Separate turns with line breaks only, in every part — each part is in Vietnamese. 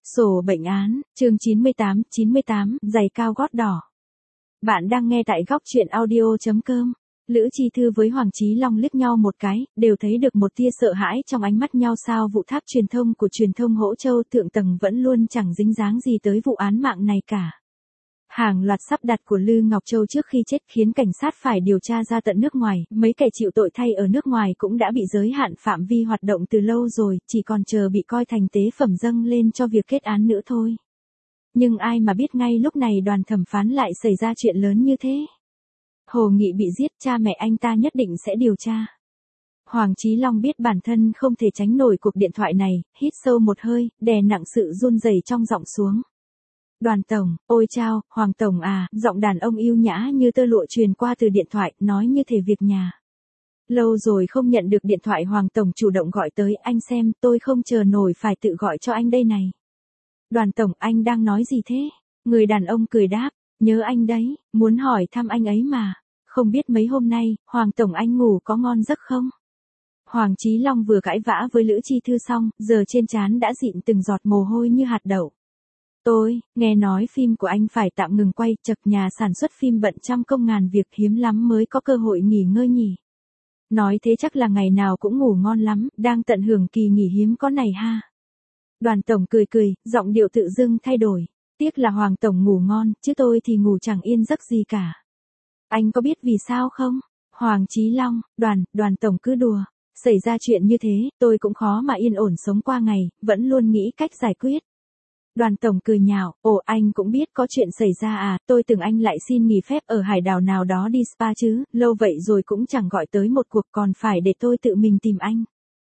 Sổ bệnh án, chương 98, giày cao gót đỏ. Bạn đang nghe tại góc truyện audio.com. Lữ Chi Thư với Hoàng Chí Long liếc nhau một cái, đều thấy được một tia sợ hãi trong ánh mắt nhau. Sao vụ tháp truyền thông của truyền thông Hỗ Châu thượng tầng vẫn luôn chẳng dính dáng gì tới vụ án mạng này cả. Hàng loạt sắp đặt của Lư Ngọc Châu trước khi chết khiến cảnh sát phải điều tra ra tận nước ngoài, mấy kẻ chịu tội thay ở nước ngoài cũng đã bị giới hạn phạm vi hoạt động từ lâu rồi, chỉ còn chờ bị coi thành tế phẩm dâng lên cho việc kết án nữa thôi. Nhưng ai mà biết ngay lúc này đoàn thẩm phán lại xảy ra chuyện lớn như thế. Hồ Nghị bị giết, cha mẹ anh ta nhất định sẽ điều tra. Hoàng Chí Long biết bản thân không thể tránh nổi cuộc điện thoại này, hít sâu một hơi, đè nặng sự run rẩy trong giọng xuống. Đoàn tổng, ôi chao, Hoàng tổng à, giọng đàn ông yêu nhã như tơ lụa truyền qua từ điện thoại, nói như thể việc nhà. Lâu rồi không nhận được điện thoại. Hoàng tổng chủ động gọi tới, anh xem, tôi không chờ nổi phải tự gọi cho anh đây này. Đoàn tổng, anh đang nói gì thế? Người đàn ông cười đáp, nhớ anh đấy, muốn hỏi thăm anh ấy mà. Không biết mấy hôm nay, Hoàng tổng anh ngủ có ngon giấc không? Hoàng Chí Long vừa cãi vã với Lữ Chi Thư xong, giờ trên trán đã dịn từng giọt mồ hôi như hạt đậu. Tôi, nghe nói phim của anh phải tạm ngừng quay, chật nhà sản xuất phim bận trăm công ngàn việc, hiếm lắm mới có cơ hội nghỉ ngơi nhỉ. Nói thế chắc là ngày nào cũng ngủ ngon lắm, đang tận hưởng kỳ nghỉ hiếm có này ha. Đoàn tổng cười cười, giọng điệu tự dưng thay đổi. Tiếc là Hoàng tổng ngủ ngon, chứ tôi thì ngủ chẳng yên giấc gì cả. Anh có biết vì sao không? Hoàng Chí Long, đoàn tổng cứ đùa. Xảy ra chuyện như thế, tôi cũng khó mà yên ổn sống qua ngày, vẫn luôn nghĩ cách giải quyết. Đoàn tổng cười nhạo, ồ anh cũng biết có chuyện xảy ra à, tôi tưởng anh lại xin nghỉ phép ở hải đảo nào đó đi spa chứ, lâu vậy rồi cũng chẳng gọi tới một cuộc, còn phải để tôi tự mình tìm anh.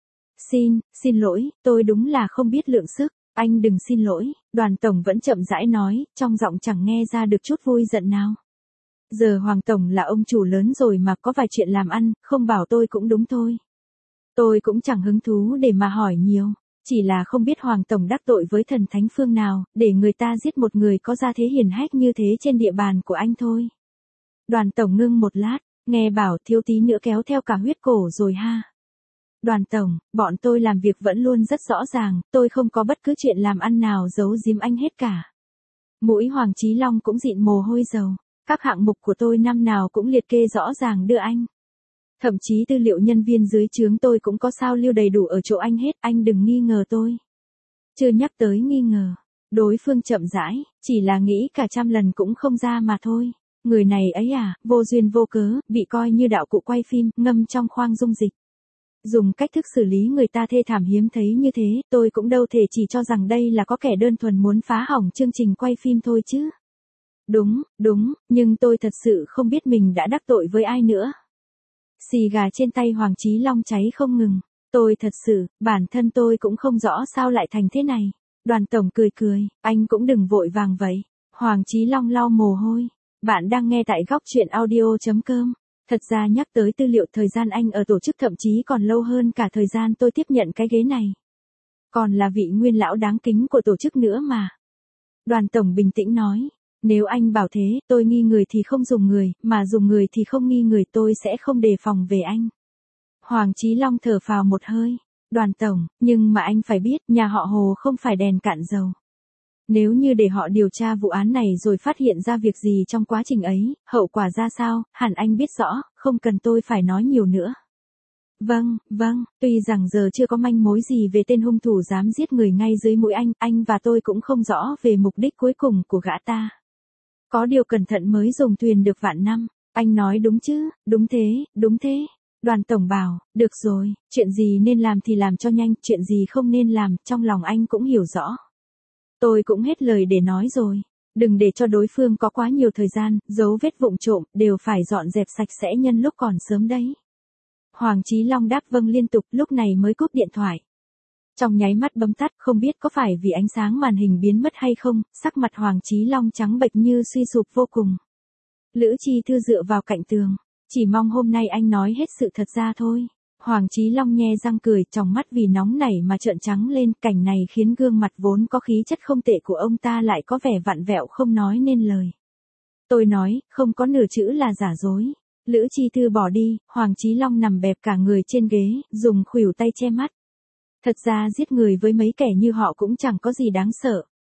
Xin lỗi, tôi đúng là không biết lượng sức, anh đừng xin lỗi, đoàn tổng vẫn chậm rãi nói, trong giọng chẳng nghe ra được chút vui giận nào. Giờ Hoàng tổng là ông chủ lớn rồi mà, có vài chuyện làm ăn, không bảo tôi cũng đúng thôi. Tôi cũng chẳng hứng thú để mà hỏi nhiều. Chỉ là không biết Hoàng tổng đắc tội với thần thánh phương nào, để người ta giết một người có gia thế hiển hách như thế trên địa bàn của anh thôi. Đoàn tổng ngưng một lát, nghe bảo thiếu tí nữa kéo theo cả huyết cổ rồi ha. Đoàn tổng, bọn tôi làm việc vẫn luôn rất rõ ràng, tôi không có bất cứ chuyện làm ăn nào giấu giếm anh hết cả. Mũi Hoàng Chí Long cũng dịn mồ hôi dầu, các hạng mục của tôi năm nào cũng liệt kê rõ ràng đưa anh. Thậm chí tư liệu nhân viên dưới trướng tôi cũng có sao lưu đầy đủ ở chỗ anh hết, anh đừng nghi ngờ tôi. Chưa nhắc tới nghi ngờ, đối phương chậm rãi, chỉ là nghĩ cả trăm lần cũng không ra mà thôi. Người này ấy à, vô duyên vô cớ, bị coi như đạo cụ quay phim, ngâm trong khoang dung dịch. Dùng cách thức xử lý người ta thê thảm hiếm thấy như thế, tôi cũng đâu thể chỉ cho rằng đây là có kẻ đơn thuần muốn phá hỏng chương trình quay phim thôi chứ. Đúng, nhưng tôi thật sự không biết mình đã đắc tội với ai nữa. Xì gà trên tay Hoàng Chí Long cháy không ngừng. Tôi thật sự, bản thân tôi cũng không rõ sao lại thành thế này. Đoàn tổng cười, anh cũng đừng vội vàng vậy. Hoàng Chí Long lau mồ hôi. Bạn đang nghe tại góc truyện audio.com. Thật ra nhắc tới tư liệu thời gian anh ở tổ chức thậm chí còn lâu hơn cả thời gian tôi tiếp nhận cái ghế này. Còn là vị nguyên lão đáng kính của tổ chức nữa mà. Đoàn tổng bình tĩnh nói. Nếu anh bảo thế, tôi nghi người thì không dùng người, mà dùng người thì không nghi người, tôi sẽ không đề phòng về anh. Hoàng Chí Long thở phào một hơi. Đoàn tổng, nhưng mà anh phải biết, nhà họ Hồ không phải đèn cạn dầu. Nếu như để họ điều tra vụ án này rồi phát hiện ra việc gì trong quá trình ấy, hậu quả ra sao, hẳn anh biết rõ, không cần tôi phải nói nhiều nữa. Vâng, tuy rằng giờ chưa có manh mối gì về tên hung thủ dám giết người ngay dưới mũi anh và tôi cũng không rõ về mục đích cuối cùng của gã ta. Có điều cẩn thận mới dùng thuyền được vạn năm, anh nói đúng chứ, đúng thế. Đoàn tổng bảo, được rồi, chuyện gì nên làm thì làm cho nhanh, chuyện gì không nên làm, trong lòng anh cũng hiểu rõ. Tôi cũng hết lời để nói rồi, đừng để cho đối phương có quá nhiều thời gian, dấu vết vụng trộm, đều phải dọn dẹp sạch sẽ nhân lúc còn sớm đấy. Hoàng Chí Long đáp vâng liên tục, lúc này mới cúp điện thoại. Trong nháy mắt bấm tắt, không biết có phải vì ánh sáng màn hình biến mất hay không, sắc mặt Hoàng Chí Long trắng bệch như suy sụp vô cùng. Lữ Chi Thư dựa vào cạnh tường, chỉ mong hôm nay anh nói hết sự thật ra thôi. Hoàng Chí Long nhe răng cười, tròng mắt vì nóng nảy mà trợn trắng lên, cảnh này khiến gương mặt vốn có khí chất không tệ của ông ta lại có vẻ vặn vẹo không nói nên lời. Tôi nói, không có nửa chữ là giả dối. Lữ Chi Thư bỏ đi, Hoàng Chí Long nằm bẹp cả người trên ghế, dùng khuỷu tay che mắt. Thật ra giết người với mấy kẻ như họ cũng chẳng có gì đáng sợ,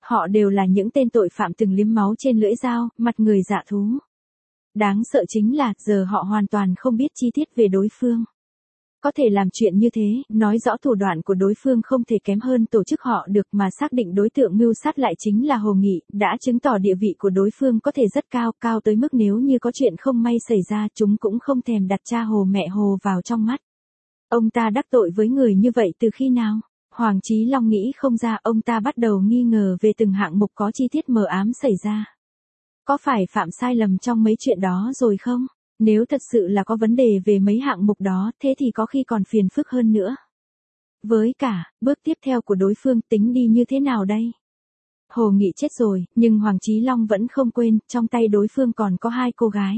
Họ đều là những tên tội phạm từng liếm máu trên lưỡi dao, mặt người dạ thú. Đáng sợ chính là, giờ họ hoàn toàn không biết chi tiết về đối phương. Có thể làm chuyện như thế, nói rõ thủ đoạn của đối phương không thể kém hơn tổ chức họ được, mà xác định đối tượng mưu sát lại chính là Hồ Nghị, đã chứng tỏ địa vị của đối phương có thể rất cao, cao tới mức nếu như có chuyện không may xảy ra chúng cũng không thèm đặt cha Hồ mẹ Hồ vào trong mắt. Ông ta đắc tội với người như vậy từ khi nào? Hoàng Chí Long nghĩ không ra, ông ta bắt đầu nghi ngờ về từng hạng mục có chi tiết mờ ám xảy ra. Có phải phạm sai lầm trong mấy chuyện đó rồi không? Nếu thật sự là có vấn đề về mấy hạng mục đó, thế thì có khi còn phiền phức hơn nữa. Với cả, bước tiếp theo của đối phương tính đi như thế nào đây? Hồ Nghị chết rồi, nhưng Hoàng Chí Long vẫn không quên, trong tay đối phương còn có 2 cô gái.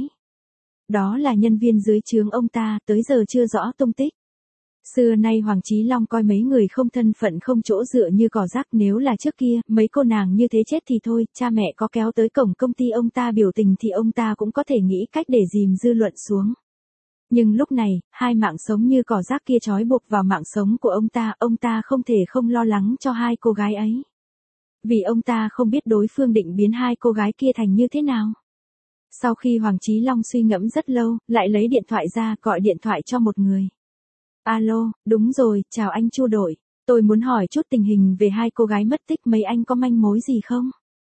Đó là nhân viên dưới trướng ông ta, tới giờ chưa rõ tung tích. Xưa nay Hoàng Chí Long coi mấy người không thân phận không chỗ dựa như cỏ rác, nếu là trước kia, mấy cô nàng như thế chết thì thôi, cha mẹ có kéo tới cổng công ty ông ta biểu tình thì ông ta cũng có thể nghĩ cách để dìm dư luận xuống. Nhưng lúc này, 2 mạng sống như cỏ rác kia trói buộc vào mạng sống của ông ta không thể không lo lắng cho 2 cô gái ấy. Vì ông ta không biết đối phương định biến 2 cô gái kia thành như thế nào. Sau khi Hoàng Chí Long suy ngẫm rất lâu, lại lấy điện thoại ra gọi điện thoại cho một người. Alo, đúng rồi, chào anh Chu đội. Tôi muốn hỏi chút tình hình về 2 cô gái mất tích, mấy anh có manh mối gì không?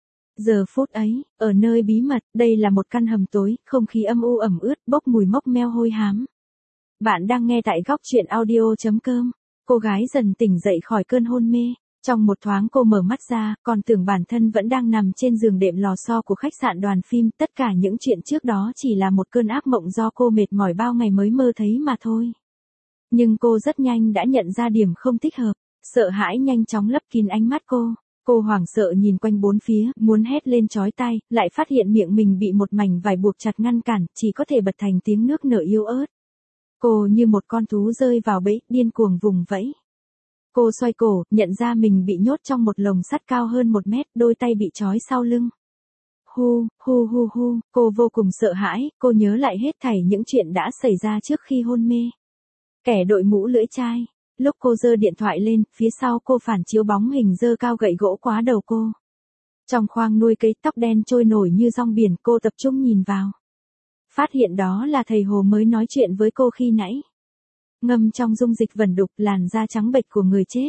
Giờ phút ấy, ở nơi bí mật, đây là một căn hầm tối, không khí âm u ẩm ướt, bốc mùi mốc meo hôi hám. Bạn đang nghe tại góc truyện audio.com. Cô gái dần tỉnh dậy khỏi cơn hôn mê. Trong một thoáng cô mở mắt ra, còn tưởng bản thân vẫn đang nằm trên giường đệm lò xo của khách sạn Đoàn phim, tất cả những chuyện trước đó chỉ là một cơn ác mộng do cô mệt mỏi bao ngày mới mơ thấy mà thôi. Nhưng cô rất nhanh đã nhận ra điểm không thích hợp, sợ hãi nhanh chóng lấp kín ánh mắt cô. Cô hoảng sợ nhìn quanh bốn phía, muốn hét lên chói tai, lại phát hiện miệng mình bị một mảnh vải buộc chặt ngăn cản, chỉ có thể bật thành tiếng nước nở yếu ớt. Cô như một con thú rơi vào bẫy, điên cuồng vùng vẫy. Cô xoay cổ, nhận ra mình bị nhốt trong một lồng sắt cao hơn 1 mét, đôi tay bị trói sau lưng. Hu, hu hu hu, cô vô cùng sợ hãi, cô nhớ lại hết thảy những chuyện đã xảy ra trước khi hôn mê. Kẻ đội mũ lưỡi chai. Lúc cô giơ điện thoại lên, phía sau cô phản chiếu bóng hình giơ cao gậy gỗ quá đầu cô. Trong khoang nuôi cấy, tóc đen trôi nổi như rong biển, cô tập trung nhìn vào. Phát hiện đó là thầy Hồ mới nói chuyện với cô khi nãy. Ngâm trong dung dịch vẩn đục, làn da trắng bệch của người chết.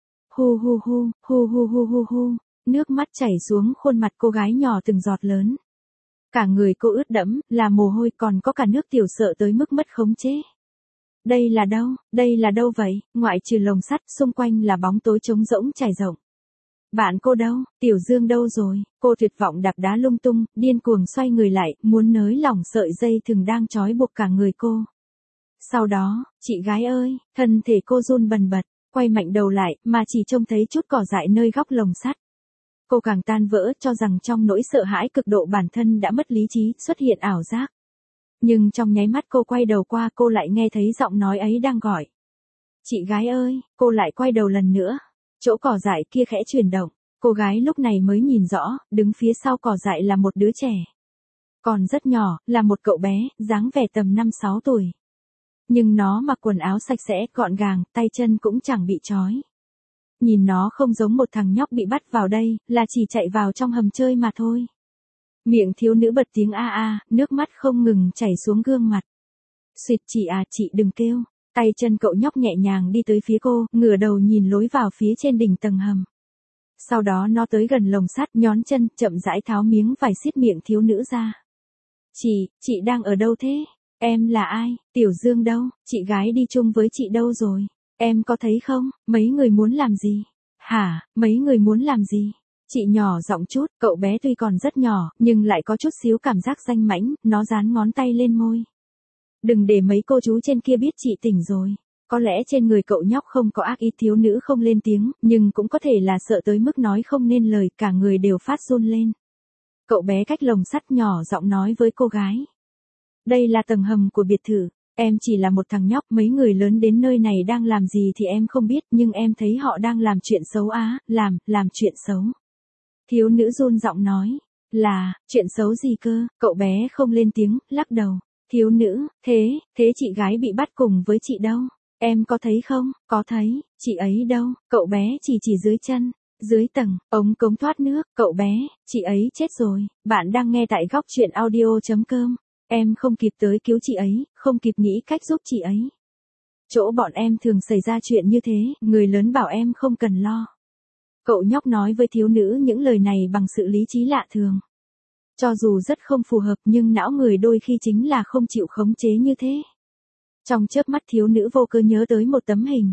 Hu hu hu, hu hu hu hu hu, nước mắt chảy xuống khuôn mặt cô gái nhỏ từng giọt lớn. Cả người cô ướt đẫm, là mồ hôi, còn có cả nước tiểu, sợ tới mức mất khống chế. Đây là đâu vậy? Ngoại trừ lồng sắt, xung quanh là bóng tối trống rỗng trải rộng. Bạn cô đâu? Tiểu Dương đâu rồi? Cô tuyệt vọng đạp đá lung tung, điên cuồng xoay người lại, muốn nới lỏng sợi dây thừng đang trói buộc cả người cô. Sau đó, chị gái ơi, thân thể cô run bần bật, quay mạnh đầu lại, mà chỉ trông thấy chút cỏ dại nơi góc lồng sắt. Cô càng tan vỡ, cho rằng trong nỗi sợ hãi cực độ bản thân đã mất lý trí, xuất hiện ảo giác. Nhưng trong nháy mắt cô quay đầu qua, cô lại nghe thấy giọng nói ấy đang gọi. Chị gái ơi, cô lại quay đầu lần nữa. Chỗ cỏ dại kia khẽ chuyển động, cô gái lúc này mới nhìn rõ, đứng phía sau cỏ dại là một đứa trẻ. Còn rất nhỏ, là một cậu bé, dáng vẻ tầm 5-6 tuổi. Nhưng nó mặc quần áo sạch sẽ, gọn gàng, tay chân cũng chẳng bị trói. Nhìn nó không giống một thằng nhóc bị bắt vào đây, là chỉ chạy vào trong hầm chơi mà thôi. Miệng thiếu nữ bật tiếng a a, nước mắt không ngừng chảy xuống gương mặt. Xuyệt, chị đừng kêu. Tay chân cậu nhóc nhẹ nhàng đi tới phía cô, ngửa đầu nhìn lối vào phía trên đỉnh tầng hầm. Sau đó nó tới gần lồng sắt, nhón chân, chậm rãi tháo miếng vải xiết miệng thiếu nữ ra. Chị đang ở đâu thế? Em là ai? Tiểu Dương đâu? Chị gái đi chung với chị đâu rồi? Em có thấy không? Mấy người muốn làm gì? Hả, mấy người muốn làm gì? Chị nhỏ giọng chút, cậu bé tuy còn rất nhỏ, nhưng lại có chút xíu cảm giác danh mãnh, nó dán ngón tay lên môi. Đừng để mấy cô chú trên kia biết chị tỉnh rồi. Có lẽ trên người cậu nhóc không có ác ý, thiếu nữ không lên tiếng, nhưng cũng có thể là sợ tới mức nói không nên lời, cả người đều phát run lên. Cậu bé cách lồng sắt nhỏ giọng nói với cô gái. Đây là tầng hầm của biệt thự, em chỉ là một thằng nhóc, mấy người lớn đến nơi này đang làm gì thì em không biết, nhưng em thấy họ đang làm chuyện xấu á, làm chuyện xấu. Thiếu nữ run giọng nói, là, chuyện xấu gì cơ? Cậu bé không lên tiếng, lắc đầu. Thiếu nữ, thế chị gái bị bắt cùng với chị đâu? Em có thấy không? Có thấy, chị ấy đâu? Cậu bé chỉ dưới chân. Dưới tầng, ống cống thoát nước, cậu bé, chị ấy chết rồi. Bạn đang nghe tại góc chuyện audio.com. Em không kịp tới cứu chị ấy, không kịp nghĩ cách giúp chị ấy. Chỗ bọn em thường xảy ra chuyện như thế, người lớn bảo em không cần lo. Cậu nhóc nói với thiếu nữ những lời này bằng sự lý trí lạ thường. Cho dù rất không phù hợp nhưng não người đôi khi chính là không chịu khống chế như thế. Trong chớp mắt thiếu nữ vô cớ nhớ tới một tấm hình.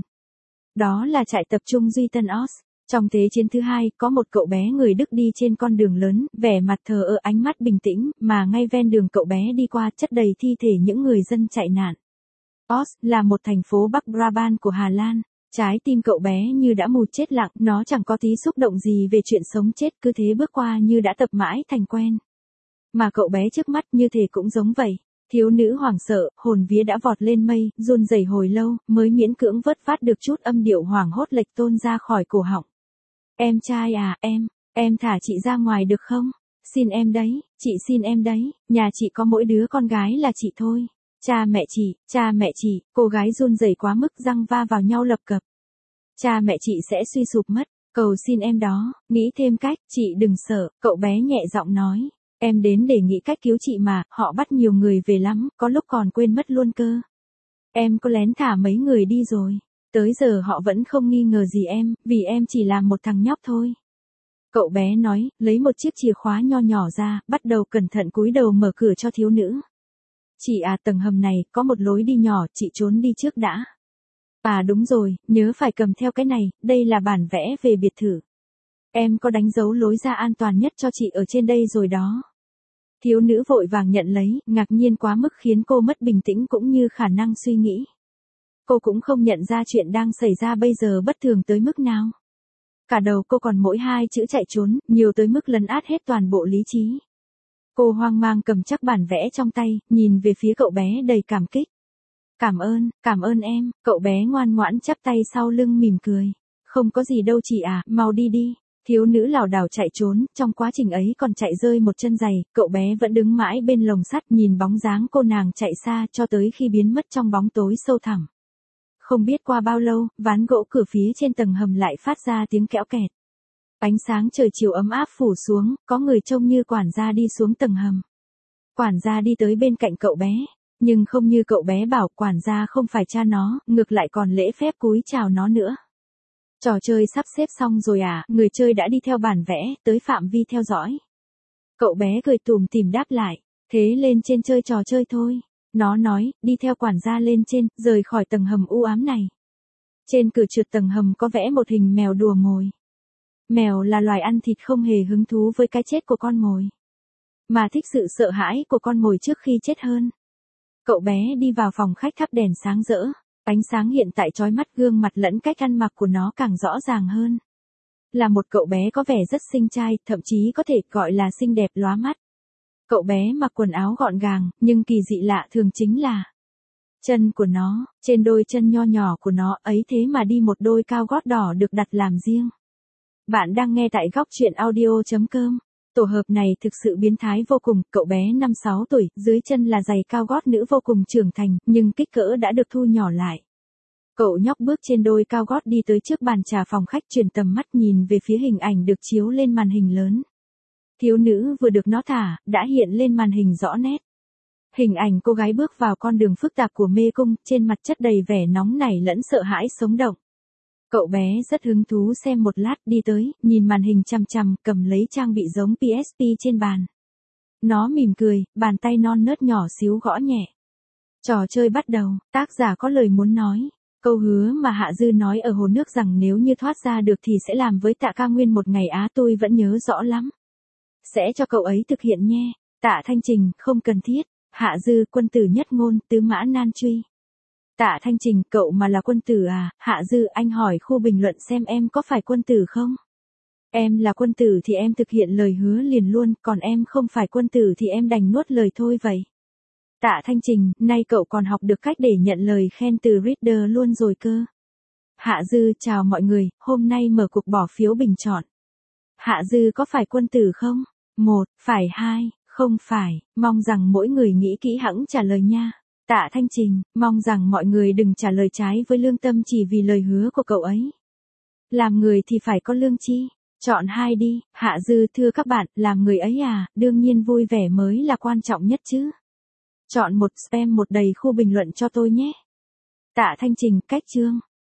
Đó là trại tập trung Duy Tân Oz. Trong Thế chiến thứ hai, có một cậu bé người Đức đi trên con đường lớn, vẻ mặt thờ ơ ánh mắt bình tĩnh, mà ngay ven đường cậu bé đi qua chất đầy thi thể những người dân chạy nạn. Oz là một thành phố Bắc Brabant của Hà Lan. Trái tim cậu bé như đã mù chết lặng, nó chẳng có tí xúc động gì về chuyện sống chết, cứ thế bước qua như đã tập mãi thành quen. Mà cậu bé trước mắt như thể cũng giống vậy. Thiếu nữ hoảng sợ, hồn vía đã vọt lên mây, run rẩy hồi lâu, mới miễn cưỡng vớt vát được chút âm điệu hoảng hốt lệch tôn ra khỏi cổ họng. Em trai à, em thả chị ra ngoài được không? Xin em đấy, chị xin em đấy, nhà chị có mỗi đứa con gái là chị thôi. Cha mẹ chị, cô gái run rẩy quá mức răng va vào nhau lập cập. Cha mẹ chị sẽ suy sụp mất, cầu xin em đó, nghĩ thêm cách, chị đừng sợ, cậu bé nhẹ giọng nói. Em đến để nghĩ cách cứu chị mà, họ bắt nhiều người về lắm, có lúc còn quên mất luôn cơ. Em có lén thả mấy người đi rồi. Tới giờ họ vẫn không nghi ngờ gì em, vì em chỉ là một thằng nhóc thôi. Cậu bé nói, lấy một chiếc chìa khóa nho nhỏ ra, bắt đầu cẩn thận cúi đầu mở cửa cho thiếu nữ. Chị à, tầng hầm này, có một lối đi nhỏ, chị trốn đi trước đã. À đúng rồi, nhớ phải cầm theo cái này, đây là bản vẽ về biệt thự. Em có đánh dấu lối ra an toàn nhất cho chị ở trên đây rồi đó. Thiếu nữ vội vàng nhận lấy, ngạc nhiên quá mức khiến cô mất bình tĩnh cũng như khả năng suy nghĩ. Cô cũng không nhận ra chuyện đang xảy ra bây giờ bất thường tới mức nào. Cả đầu cô còn mỗi hai chữ chạy trốn, nhiều tới mức lấn át hết toàn bộ lý trí. Cô hoang mang cầm chắc bản vẽ trong tay, nhìn về phía cậu bé đầy cảm kích. Cảm ơn em, cậu bé ngoan ngoãn chắp tay sau lưng mỉm cười. Không có gì đâu chị à, mau đi đi. Thiếu nữ lảo đảo chạy trốn, trong quá trình ấy còn chạy rơi một chân giày, cậu bé vẫn đứng mãi bên lồng sắt nhìn bóng dáng cô nàng chạy xa cho tới khi biến mất trong bóng tối sâu thẳm. Không biết qua bao lâu, ván gỗ cửa phía trên tầng hầm lại phát ra tiếng kẽo kẹt. Ánh sáng trời chiều ấm áp phủ xuống, có người trông như quản gia đi xuống tầng hầm. Quản gia đi tới bên cạnh cậu bé, nhưng không như cậu bé bảo, quản gia không phải cha nó, ngược lại còn lễ phép cúi chào nó nữa. Trò chơi sắp xếp xong rồi à, người chơi đã đi theo bản vẽ, tới phạm vi theo dõi. Cậu bé cười tủm tỉm đáp lại, thế lên trên chơi trò chơi thôi. Nó nói, đi theo quản gia lên trên, rời khỏi tầng hầm u ám này. Trên cửa trượt tầng hầm có vẽ một hình mèo đùa mồi. Mèo là loài ăn thịt không hề hứng thú với cái chết của con mồi, mà thích sự sợ hãi của con mồi trước khi chết hơn. Cậu bé đi vào phòng khách thắp đèn sáng rỡ. Ánh sáng hiện tại chói mắt, gương mặt lẫn cách ăn mặc của nó càng rõ ràng hơn. Là một cậu bé có vẻ rất xinh trai, thậm chí có thể gọi là xinh đẹp lóa mắt. Cậu bé mặc quần áo gọn gàng, nhưng kỳ dị lạ thường chính là chân của nó, trên đôi chân nho nhỏ của nó ấy thế mà đi một đôi cao gót đỏ được đặt làm riêng. Bạn đang nghe tại góc chuyện audio.com. Tổ hợp này thực sự biến thái vô cùng, cậu bé 5-6 tuổi, dưới chân là giày cao gót nữ vô cùng trưởng thành, nhưng kích cỡ đã được thu nhỏ lại. Cậu nhóc bước trên đôi cao gót đi tới trước bàn trà phòng khách, chuyển tầm mắt nhìn về phía hình ảnh được chiếu lên màn hình lớn. Thiếu nữ vừa được nó thả, đã hiện lên màn hình rõ nét. Hình ảnh cô gái bước vào con đường phức tạp của mê cung, trên mặt chất đầy vẻ nóng nảy lẫn sợ hãi sống động. Cậu bé rất hứng thú xem một lát, đi tới, nhìn màn hình chằm chằm, cầm lấy trang bị giống PSP trên bàn. Nó mỉm cười, bàn tay non nớt nhỏ xíu gõ nhẹ. Trò chơi bắt đầu, tác giả có lời muốn nói. Câu hứa mà Hạ Dư nói ở hồ nước rằng nếu như thoát ra được thì sẽ làm với Tạ Ca Nguyên một ngày á, tôi vẫn nhớ rõ lắm. Sẽ cho cậu ấy thực hiện nhé. Tạ Thanh Trình, không cần thiết. Hạ Dư, quân tử nhất ngôn, tứ mã nan truy. Tạ Thanh Trình, cậu mà là quân tử à? Hạ Dư, anh hỏi khu bình luận xem em có phải quân tử không? Em là quân tử thì em thực hiện lời hứa liền luôn, còn em không phải quân tử thì em đành nuốt lời thôi vậy. Tạ Thanh Trình, nay cậu còn học được cách để nhận lời khen từ reader luôn rồi cơ. Hạ Dư, chào mọi người, hôm nay mở cuộc bỏ phiếu bình chọn. Hạ Dư có phải quân tử không? 1, phải 2, không phải, mong rằng mỗi người nghĩ kỹ hẵng trả lời nha. Tạ Thanh Trình, mong rằng mọi người đừng trả lời trái với lương tâm chỉ vì lời hứa của cậu ấy. Làm người thì phải có lương chi. Chọn 2 đi, Hạ Dư thưa các bạn, làm người ấy à, đương nhiên vui vẻ mới là quan trọng nhất chứ. Chọn 1 spam một đầy khu bình luận cho tôi nhé. Tạ Thanh Trình, cách chương.